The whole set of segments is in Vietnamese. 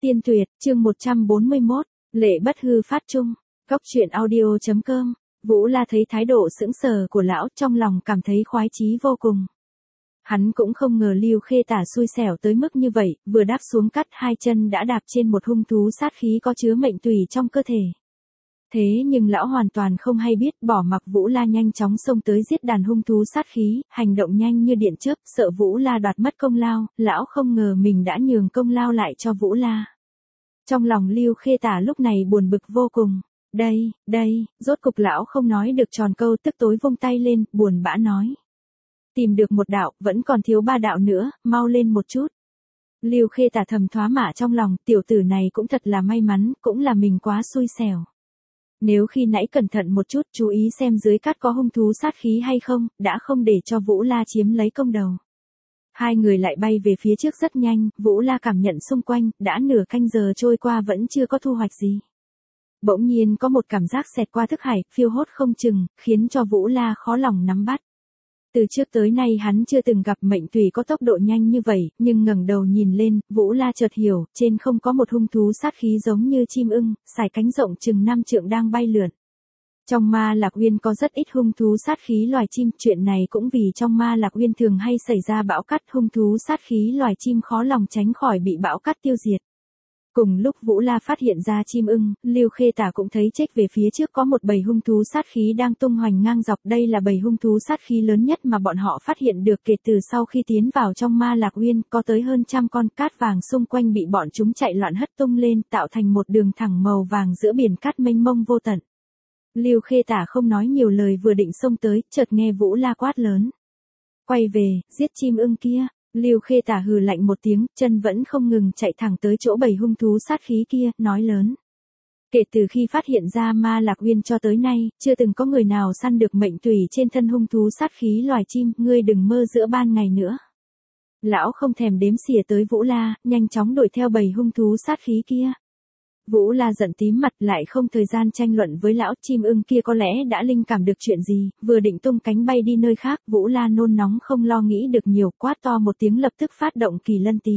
Tiên tuyệt, chương 141, lệ bất hư phát trung. Góc truyện audio.com. Vũ La thấy thái độ sững sờ của lão, trong lòng cảm thấy khoái chí vô cùng. Hắn cũng không ngờ Lưu Khê Tả xui xẻo tới mức như vậy, vừa đáp xuống cắt hai chân đã đạp trên một hung thú sát khí có chứa mệnh tùy trong cơ thể. Thế nhưng lão hoàn toàn không hay biết, bỏ mặc Vũ La nhanh chóng xông tới giết đàn hung thú sát khí, hành động nhanh như điện chớp, sợ Vũ La đoạt mất công lao, lão không ngờ mình đã nhường công lao lại cho Vũ La. Trong lòng Lưu Khê Tả lúc này buồn bực vô cùng. Đây, rốt cục lão không nói được tròn câu, tức tối vung tay lên, buồn bã nói. Tìm được một đạo, vẫn còn thiếu 3 đạo nữa, mau lên một chút. Lưu Khê Tả thầm thoá mạ trong lòng, tiểu tử này cũng thật là may mắn, cũng là mình quá xui xẻo. Nếu khi nãy cẩn thận một chút, chú ý xem dưới cát có hung thú sát khí hay không, đã không để cho Vũ La chiếm lấy công đầu. Hai người lại bay về phía trước rất nhanh, Vũ La cảm nhận xung quanh, đã nửa canh giờ trôi qua vẫn chưa có thu hoạch gì. Bỗng nhiên có một cảm giác xẹt qua thức hải, phiêu hốt không chừng, khiến cho Vũ La khó lòng nắm bắt. Từ trước tới nay hắn chưa từng gặp mệnh tùy có tốc độ nhanh như vậy, nhưng ngẩng đầu nhìn lên, Vũ La chợt hiểu, trên không có một hung thú sát khí giống như chim ưng, sải cánh rộng chừng 5 trượng đang bay lượn. Trong Ma Lạc Uyên có rất ít hung thú sát khí loài chim, chuyện này cũng vì trong Ma Lạc Uyên thường hay xảy ra bão cát, hung thú sát khí loài chim khó lòng tránh khỏi bị bão cát tiêu diệt. Cùng lúc Vũ La phát hiện ra chim ưng, Lưu Khê Tả cũng thấy chếch về phía trước có một bầy hung thú sát khí đang tung hoành ngang dọc, đây là bầy hung thú sát khí lớn nhất mà bọn họ phát hiện được kể từ sau khi tiến vào trong Ma Lạc Uyên, có tới hơn 100 con cát vàng xung quanh bị bọn chúng chạy loạn hất tung lên, tạo thành một đường thẳng màu vàng giữa biển cát mênh mông vô tận. Lưu Khê Tả không nói nhiều lời, vừa định xông tới, chợt nghe Vũ La quát lớn. Quay về, giết chim ưng kia. Lưu Khê Tả hừ lạnh một tiếng, chân vẫn không ngừng chạy thẳng tới chỗ bầy hung thú sát khí kia, nói lớn. Kể từ khi phát hiện ra Ma Lạc Uyên cho tới nay, chưa từng có người nào săn được mệnh tùy trên thân hung thú sát khí loài chim, ngươi đừng mơ giữa ban ngày nữa. Lão không thèm đếm xỉa tới Vũ La, nhanh chóng đuổi theo bầy hung thú sát khí kia. Vũ La giận tím mặt, lại không thời gian tranh luận với lão, chim ưng kia có lẽ đã linh cảm được chuyện gì, vừa định tung cánh bay đi nơi khác, Vũ La nôn nóng không lo nghĩ được nhiều, quát to một tiếng lập tức phát động Kỳ Lân Tý.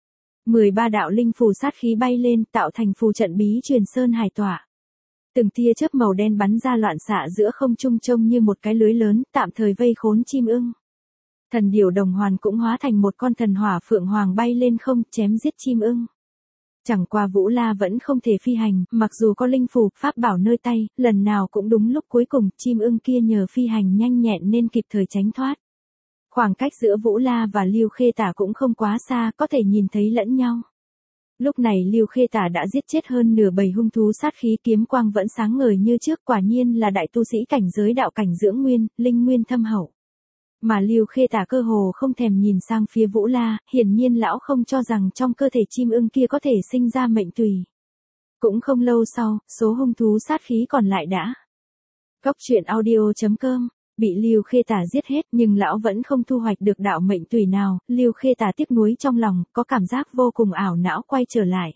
13 đạo linh phù sát khí bay lên, tạo thành phù trận bí truyền sơn hải tỏa. Từng tia chớp màu đen bắn ra loạn xạ giữa không trung trông như một cái lưới lớn, tạm thời vây khốn chim ưng. Thần điểu đồng hoàn cũng hóa thành một con thần hỏa phượng hoàng bay lên không, chém giết chim ưng. Chẳng qua Vũ La vẫn không thể phi hành, mặc dù có linh phù, pháp bảo nơi tay, lần nào cũng đúng lúc cuối cùng, chim ưng kia nhờ phi hành nhanh nhẹn nên kịp thời tránh thoát. Khoảng cách giữa Vũ La và Lưu Khê Tả cũng không quá xa, có thể nhìn thấy lẫn nhau. Lúc này Lưu Khê Tả đã giết chết hơn nửa bầy hung thú sát khí, kiếm quang vẫn sáng ngời như trước, quả nhiên là đại tu sĩ cảnh giới đạo cảnh dưỡng nguyên, linh nguyên thâm hậu. Mà Lưu Khê Tả cơ hồ không thèm nhìn sang phía Vũ La, hiển nhiên lão không cho rằng trong cơ thể chim ưng kia có thể sinh ra mệnh tùy. Cũng không lâu sau, số hung thú sát khí còn lại đã. Góc truyện audio.com, bị Lưu Khê Tả giết hết nhưng lão vẫn không thu hoạch được đạo mệnh tùy nào, Lưu Khê Tả tiếc nuối trong lòng, có cảm giác vô cùng ảo não quay trở lại.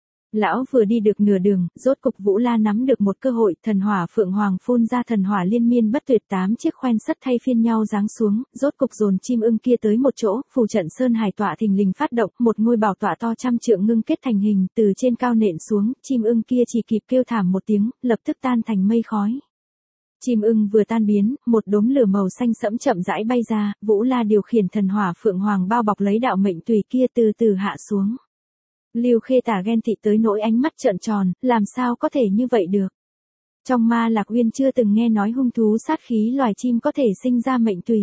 Lão vừa đi được nửa đường, rốt cục Vũ La nắm được một cơ hội, thần hỏa phượng hoàng phun ra thần hỏa liên miên bất tuyệt, 8 chiếc khoen sắt thay phiên nhau giáng xuống, rốt cục dồn chim ưng kia tới một chỗ, phù trận sơn hải tọa thình lình phát động, một ngôi bảo tọa to 100 trượng ngưng kết thành hình, từ trên cao nện xuống, chim ưng kia chỉ kịp kêu thảm một tiếng, lập tức tan thành mây khói. Chim ưng vừa tan biến, một đốm lửa màu xanh sẫm chậm rãi bay ra, Vũ La điều khiển thần hỏa phượng hoàng bao bọc lấy đạo mệnh tùy kia từ từ hạ xuống. Lưu Khê Tả ghen tị tới nỗi ánh mắt trợn tròn, làm sao có thể như vậy được. Trong Ma Lạc Uyên chưa từng nghe nói hung thú sát khí loài chim có thể sinh ra mệnh tùy.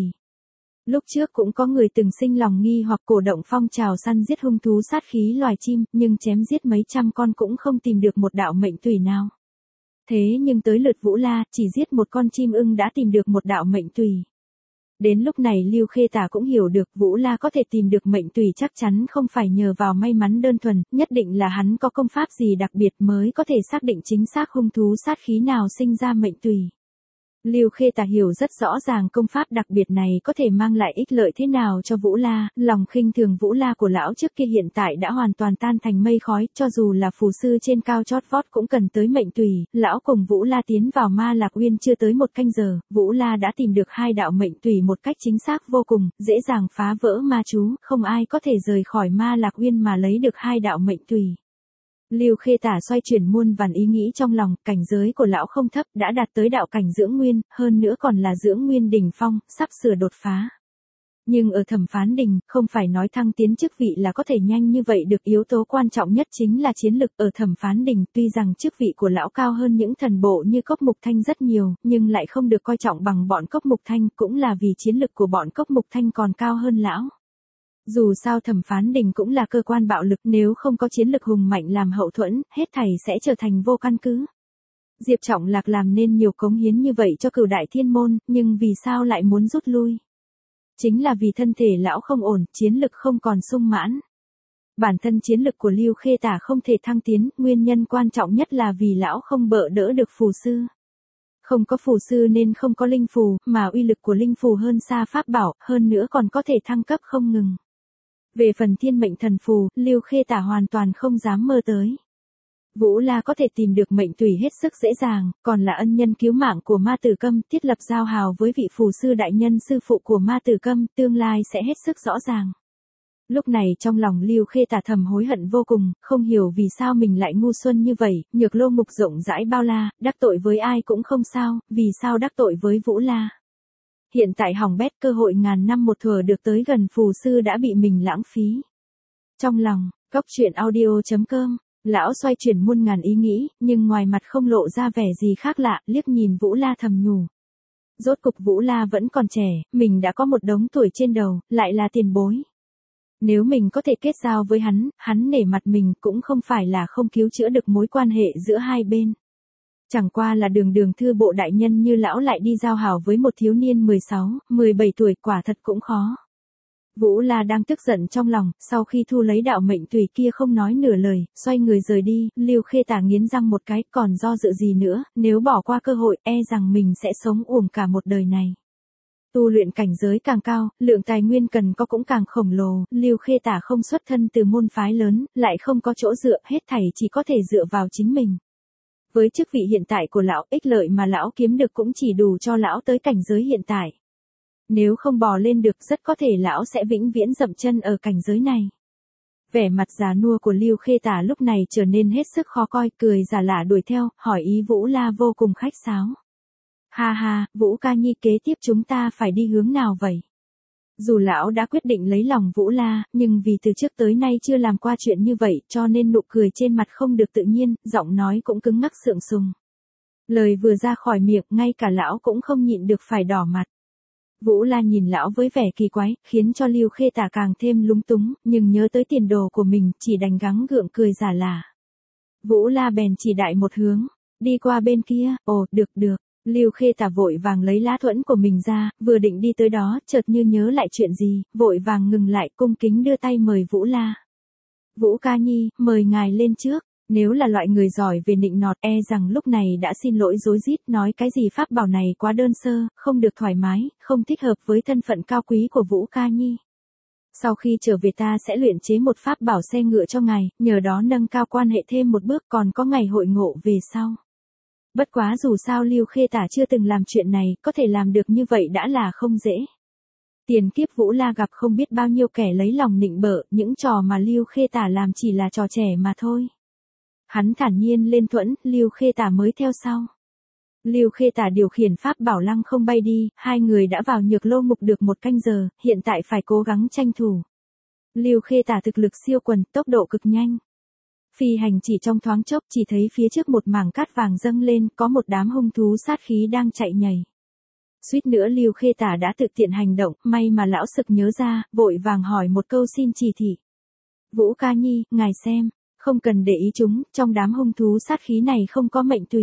Lúc trước cũng có người từng sinh lòng nghi hoặc cổ động phong trào săn giết hung thú sát khí loài chim, nhưng chém giết mấy trăm con cũng không tìm được một đạo mệnh tùy nào. Thế nhưng tới lượt Vũ La, chỉ giết một con chim ưng đã tìm được một đạo mệnh tùy. Đến lúc này Lưu Khê Tả cũng hiểu được Vũ La có thể tìm được mệnh tùy chắc chắn không phải nhờ vào may mắn đơn thuần, nhất định là hắn có công pháp gì đặc biệt mới có thể xác định chính xác hung thú sát khí nào sinh ra mệnh tùy. Lưu Khê Tả hiểu rất rõ ràng công pháp đặc biệt này có thể mang lại ích lợi thế nào cho Vũ La, lòng khinh thường Vũ La của lão trước kia hiện tại đã hoàn toàn tan thành mây khói, cho dù là phù sư trên cao chót vót cũng cần tới mệnh tùy, lão cùng Vũ La tiến vào Ma Lạc Uyên chưa tới 1 canh giờ, Vũ La đã tìm được 2 đạo mệnh tùy một cách chính xác vô cùng, dễ dàng phá vỡ ma chú, không ai có thể rời khỏi Ma Lạc Uyên mà lấy được 2 đạo mệnh tùy. Lưu Khê Tả xoay chuyển muôn vàn ý nghĩ trong lòng, cảnh giới của lão không thấp, đã đạt tới đạo cảnh dưỡng nguyên, hơn nữa còn là dưỡng nguyên đỉnh phong, sắp sửa đột phá. Nhưng ở Thẩm Phán Đình, không phải nói thăng tiến chức vị là có thể nhanh như vậy được, yếu tố quan trọng nhất chính là chiến lực. Ở Thẩm Phán Đình, tuy rằng chức vị của lão cao hơn những thần bộ như Cốc Mục Thanh rất nhiều, nhưng lại không được coi trọng bằng bọn Cốc Mục Thanh, cũng là vì chiến lực của bọn Cốc Mục Thanh còn cao hơn lão. Dù sao Thẩm Phán Đình cũng là cơ quan bạo lực, nếu không có chiến lực hùng mạnh làm hậu thuẫn, hết thảy sẽ trở thành vô căn cứ. Diệp Trọng Lạc làm nên nhiều cống hiến như vậy cho Cửu Đại Thiên Môn, nhưng vì sao lại muốn rút lui? Chính là vì thân thể lão không ổn, chiến lực không còn sung mãn. Bản thân chiến lực của Lưu Khê Tả không thể thăng tiến, nguyên nhân quan trọng nhất là vì lão không bợ đỡ được phù sư. Không có phù sư nên không có linh phù, mà uy lực của linh phù hơn xa pháp bảo, hơn nữa còn có thể thăng cấp không ngừng. Về phần thiên mệnh thần phù, Lưu Khê Tả hoàn toàn không dám mơ tới. Vũ La có thể tìm được mệnh tùy hết sức dễ dàng, còn là ân nhân cứu mạng của Ma Tử Câm, thiết lập giao hào với vị phù sư đại nhân sư phụ của Ma Tử Câm, tương lai sẽ hết sức rõ ràng. Lúc này trong lòng Lưu Khê Tả thầm hối hận vô cùng, không hiểu vì sao mình lại ngu xuân như vậy, nhược lô mục rộng rãi bao la, đắc tội với ai cũng không sao, vì sao đắc tội với Vũ La. Hiện tại hỏng bét, cơ hội ngàn năm một thủa được tới gần phù sư đã bị mình lãng phí. Trong lòng, coctruyện.audio.com, lão xoay chuyển muôn ngàn ý nghĩ, nhưng ngoài mặt không lộ ra vẻ gì khác lạ, liếc nhìn Vũ La thầm nhủ. Rốt cục Vũ La vẫn còn trẻ, mình đã có một đống tuổi trên đầu, lại là tiền bối. Nếu mình có thể kết giao với hắn nể mặt mình cũng không phải là không cứu chữa được mối quan hệ giữa hai bên. Chẳng qua là đường thư bộ đại nhân như lão lại đi giao hảo với một thiếu niên 16, 17 tuổi, quả thật cũng khó. Vũ La đang tức giận trong lòng, sau khi thu lấy đạo mệnh tùy kia không nói nửa lời, xoay người rời đi. Lưu Khê Tả nghiến răng một cái, còn do dự gì nữa, nếu bỏ qua cơ hội, e rằng mình sẽ sống uổng cả một đời này. Tu luyện cảnh giới càng cao, lượng tài nguyên cần có cũng càng khổng lồ, Lưu Khê Tả không xuất thân từ môn phái lớn, lại không có chỗ dựa, hết thảy chỉ có thể dựa vào chính mình. Với chức vị hiện tại của lão, ích lợi mà lão kiếm được cũng chỉ đủ cho lão tới cảnh giới hiện tại. Nếu không bò lên được, rất có thể lão sẽ vĩnh viễn dậm chân ở cảnh giới này. Vẻ mặt già nua của Lưu Khê Tả lúc này trở nên hết sức khó coi, cười giả lả đuổi theo, hỏi ý Vũ La vô cùng khách sáo. Ha ha, Vũ ca nhi, kế tiếp chúng ta phải đi hướng nào vậy? Dù lão đã quyết định lấy lòng Vũ La, nhưng vì từ trước tới nay chưa làm qua chuyện như vậy, cho nên nụ cười trên mặt không được tự nhiên, giọng nói cũng cứng ngắc sượng sùng. Lời vừa ra khỏi miệng, ngay cả lão cũng không nhịn được phải đỏ mặt. Vũ La nhìn lão với vẻ kỳ quái, khiến cho Lưu Khê Tả càng thêm lúng túng, nhưng nhớ tới tiền đồ của mình, chỉ đành gắng gượng cười giả lả. Vũ La bèn chỉ đại một hướng, đi qua bên kia. Ồ, được. Lưu Khê Tả vội vàng lấy lá thuẫn của mình ra, vừa định đi tới đó, chợt như nhớ lại chuyện gì, vội vàng ngừng lại, cung kính đưa tay mời Vũ La. Vũ ca nhi, mời ngài lên trước. Nếu là loại người giỏi về nịnh nọt, e rằng lúc này đã xin lỗi rối rít, nói cái gì pháp bảo này quá đơn sơ, không được thoải mái, không thích hợp với thân phận cao quý của Vũ ca nhi. Sau khi trở về ta sẽ luyện chế một pháp bảo xe ngựa cho ngài, nhờ đó nâng cao quan hệ thêm một bước, còn có ngày hội ngộ về sau. Bất quá dù sao Lưu Khê Tả chưa từng làm chuyện này, có thể làm được như vậy đã là không dễ. Tiền kiếp Vũ La gặp không biết bao nhiêu kẻ lấy lòng nịnh bợ, những trò mà Lưu Khê Tả làm chỉ là trò trẻ mà thôi. Hắn thản nhiên lên thuẫn, Lưu Khê Tả mới theo sau. Lưu Khê Tả điều khiển pháp bảo lăng không bay đi, hai người đã vào nhược lô mục được một canh giờ, hiện tại phải cố gắng tranh thủ. Lưu Khê Tả thực lực siêu quần, tốc độ cực nhanh. Phi hành chỉ trong thoáng chốc, chỉ thấy phía trước một mảng cát vàng dâng lên, có một đám hung thú sát khí đang chạy nhảy. Suýt nữa Lưu Khê Tả đã tự tiện hành động, may mà lão sực nhớ ra, vội vàng hỏi một câu xin chỉ thị. Vũ ca nhi, ngài xem, không cần để ý chúng, trong đám hung thú sát khí này không có mệnh tùy.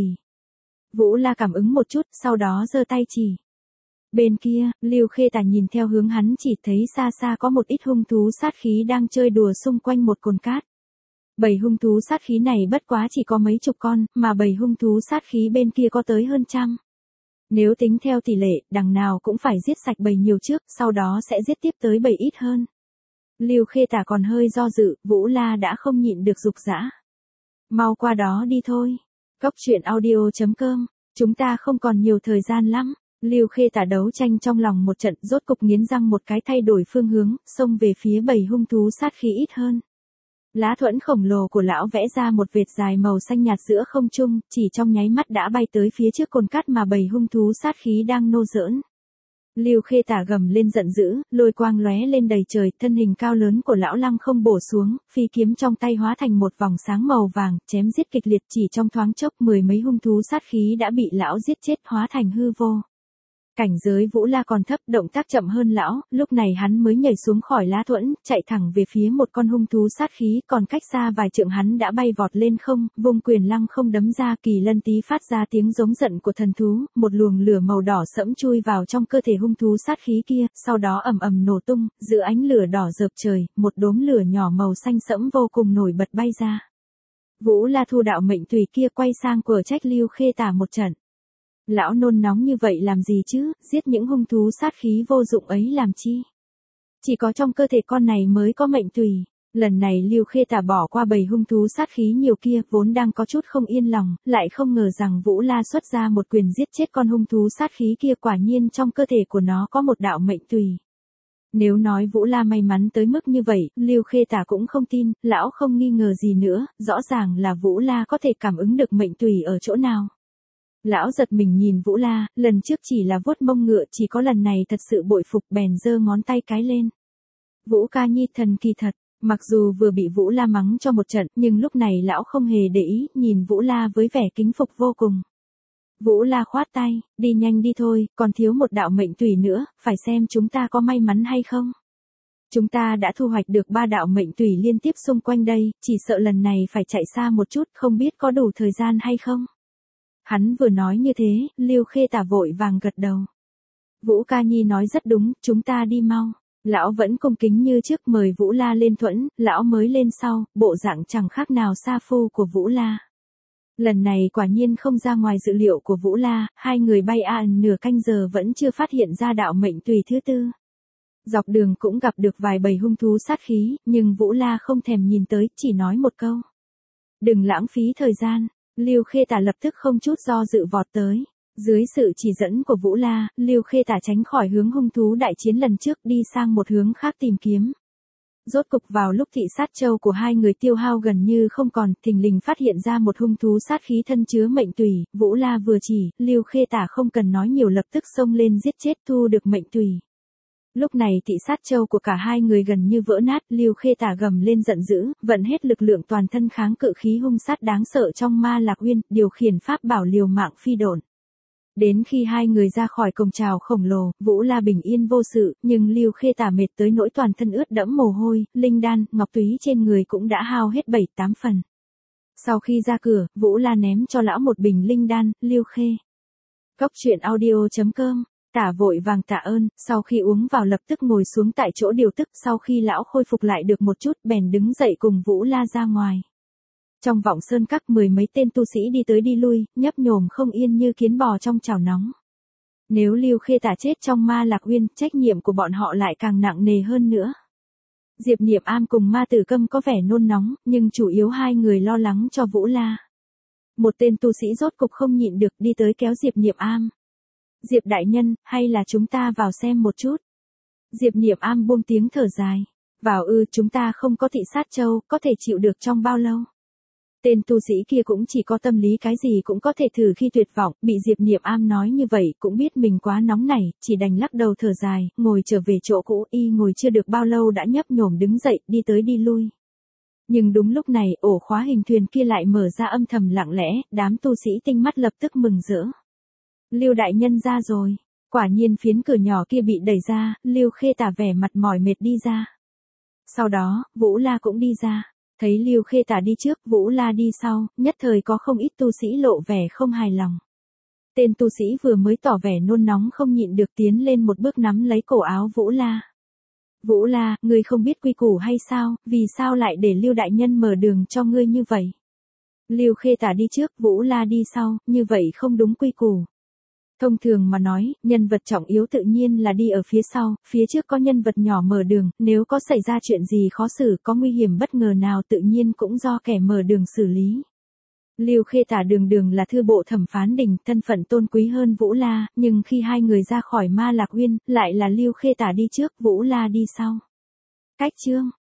Vũ La cảm ứng một chút, sau đó giơ tay chỉ. Bên kia, Lưu Khê Tả nhìn theo hướng hắn chỉ thấy xa xa có một ít hung thú sát khí đang chơi đùa xung quanh một cồn cát. Bầy hung thú sát khí này bất quá chỉ có mấy chục con, mà bầy hung thú sát khí bên kia có tới hơn trăm. Nếu tính theo tỷ lệ, đằng nào cũng phải giết sạch bầy nhiều trước, sau đó sẽ giết tiếp tới bầy ít hơn. Lưu Khê Tả còn hơi do dự, Vũ La đã không nhịn được giục giã. Mau qua đó đi thôi. Coctruyện.audio.com, chúng ta không còn nhiều thời gian lắm. Lưu Khê Tả đấu tranh trong lòng một trận, rốt cục nghiến răng một cái thay đổi phương hướng, xông về phía bầy hung thú sát khí ít hơn. Lá thuẫn khổng lồ của lão vẽ ra một vệt dài màu xanh nhạt giữa không trung, chỉ trong nháy mắt đã bay tới phía trước cồn cát mà bầy hung thú sát khí đang nô giỡn. Lưu Khê Tả gầm lên giận dữ, lôi quang lóe lên đầy trời, thân hình cao lớn của lão lăng không bổ xuống, phi kiếm trong tay hóa thành một vòng sáng màu vàng, chém giết kịch liệt, chỉ trong thoáng chốc mười mấy hung thú sát khí đã bị lão giết chết hóa thành hư vô. Cảnh giới Vũ La còn thấp, động tác chậm hơn lão, lúc này hắn mới nhảy xuống khỏi lá thuẫn, chạy thẳng về phía một con hung thú sát khí, còn cách xa vài trượng hắn đã bay vọt lên không, vung quyền lăng không đấm ra, Kỳ Lân Tý phát ra tiếng giống giận của thần thú, một luồng lửa màu đỏ sẫm chui vào trong cơ thể hung thú sát khí kia, sau đó ầm ầm nổ tung, giữa ánh lửa đỏ rợp trời, một đốm lửa nhỏ màu xanh sẫm vô cùng nổi bật bay ra. Vũ La thu đạo mệnh tùy kia quay sang quở trách Lưu Khê Tả một trận. Lão nôn nóng như vậy làm gì chứ, giết những hung thú sát khí vô dụng ấy làm chi? Chỉ có trong cơ thể con này mới có mệnh tùy. Lần này Lưu Khê Tả bỏ qua bầy hung thú sát khí nhiều kia, vốn đang có chút không yên lòng, lại không ngờ rằng Vũ La xuất ra một quyền giết chết con hung thú sát khí kia, quả nhiên trong cơ thể của nó có một đạo mệnh tùy. Nếu nói Vũ La may mắn tới mức như vậy, Lưu Khê Tả cũng không tin, lão không nghi ngờ gì nữa, rõ ràng là Vũ La có thể cảm ứng được mệnh tùy ở chỗ nào. Lão giật mình nhìn Vũ La, lần trước chỉ là vuốt mông ngựa, chỉ có lần này thật sự bội phục, bèn giơ ngón tay cái lên. Vũ ca nhi thần kỳ thật, mặc dù vừa bị Vũ La mắng cho một trận, nhưng lúc này lão không hề để ý, nhìn Vũ La với vẻ kính phục vô cùng. Vũ La khoát tay, đi nhanh đi thôi, còn thiếu một đạo mệnh tùy nữa, phải xem chúng ta có may mắn hay không. Chúng ta đã thu hoạch được 3 đạo mệnh tùy liên tiếp xung quanh đây, chỉ sợ lần này phải chạy xa một chút, không biết có đủ thời gian hay không. Hắn vừa nói như thế, Lưu Khê Tả vội vàng gật đầu. Vũ ca nhi nói rất đúng, chúng ta đi mau. Lão vẫn cung kính như trước, mời Vũ La lên thuẫn, lão mới lên sau, bộ dạng chẳng khác nào sa phu của Vũ La. Lần này quả nhiên không ra ngoài dự liệu của Vũ La, hai người bay nửa canh giờ vẫn chưa phát hiện ra đạo mệnh tùy thứ tư. Dọc đường cũng gặp được vài bầy hung thú sát khí, nhưng Vũ La không thèm nhìn tới, chỉ nói một câu. Đừng lãng phí thời gian. Lưu Khê Tả lập tức không chút do dự vọt tới. Dưới sự chỉ dẫn của Vũ La, Lưu Khê Tả tránh khỏi hướng hung thú đại chiến lần trước, đi sang một hướng khác tìm kiếm. Rốt cục vào lúc thị sát châu của hai người tiêu hao gần như không còn, thình lình phát hiện ra một hung thú sát khí thân chứa mệnh tùy, Vũ La vừa chỉ, Lưu Khê Tả không cần nói nhiều lập tức xông lên giết chết, thu được mệnh tùy. Lúc này thị sát châu của cả hai người gần như vỡ nát, Lưu Khê Tả gầm lên giận dữ, vận hết lực lượng toàn thân kháng cự khí hung sát đáng sợ trong Ma Lạc Uyên, điều khiển pháp bảo liều mạng phi độn. Đến khi hai người ra khỏi cổng trào khổng lồ, Vũ La bình yên vô sự, nhưng Lưu Khê Tả mệt tới nỗi toàn thân ướt đẫm mồ hôi, linh đan, ngọc túy trên người cũng đã hao hết 7-8 phần. Sau khi ra cửa, Vũ La ném cho lão một bình linh đan, Lưu Khê. Cốc.audio.com Tả vội vàng tạ ơn, sau khi uống vào lập tức ngồi xuống tại chỗ điều tức, sau khi lão khôi phục lại được một chút, bèn đứng dậy cùng Vũ La ra ngoài. Trong vọng sơn các, mười mấy tên tu sĩ đi tới đi lui, nhấp nhổm không yên như kiến bò trong chảo nóng. Nếu Lưu Khê Tả chết trong Ma Lạc Uyên, trách nhiệm của bọn họ lại càng nặng nề hơn nữa. Diệp Niệm Am cùng Ma Tử Câm có vẻ nôn nóng, nhưng chủ yếu hai người lo lắng cho Vũ La. Một tên tu sĩ rốt cục không nhịn được đi tới kéo Diệp Niệm Am. Diệp đại nhân, hay là chúng ta vào xem một chút. Diệp Niệm Am buông tiếng thở dài. Vào chúng ta không có thị sát châu, có thể chịu được trong bao lâu. Tên tu sĩ kia cũng chỉ có tâm lý cái gì cũng có thể thử khi tuyệt vọng, bị Diệp Niệm Am nói như vậy, cũng biết mình quá nóng nảy, chỉ đành lắc đầu thở dài, ngồi trở về chỗ cũ, ngồi chưa được bao lâu đã nhấp nhổm đứng dậy, đi tới đi lui. Nhưng đúng lúc này, ổ khóa hình thuyền kia lại mở ra âm thầm lặng lẽ, đám tu sĩ tinh mắt lập tức mừng rỡ. Lưu đại nhân ra rồi. Quả nhiên phiến cửa nhỏ kia bị đẩy ra, Lưu Khê Tả vẻ mặt mỏi mệt đi ra. Sau đó, Vũ La cũng đi ra. Thấy Lưu Khê Tả đi trước, Vũ La đi sau, nhất thời có không ít tu sĩ lộ vẻ không hài lòng. Tên tu sĩ vừa mới tỏ vẻ nôn nóng không nhịn được tiến lên một bước nắm lấy cổ áo Vũ La. Vũ La, ngươi không biết quy củ hay sao, vì sao lại để Lưu đại nhân mở đường cho ngươi như vậy? Lưu Khê Tả đi trước, Vũ La đi sau, như vậy không đúng quy củ. Thông thường mà nói, nhân vật trọng yếu tự nhiên là đi ở phía sau, phía trước có nhân vật nhỏ mở đường, nếu có xảy ra chuyện gì khó xử, có nguy hiểm bất ngờ nào tự nhiên cũng do kẻ mở đường xử lý. Lưu Khê Tả đường đường là thư bộ thẩm phán đình, thân phận tôn quý hơn Vũ La, nhưng khi hai người ra khỏi Ma Lạc Uyên, lại là Lưu Khê Tả đi trước, Vũ La đi sau. Cách chương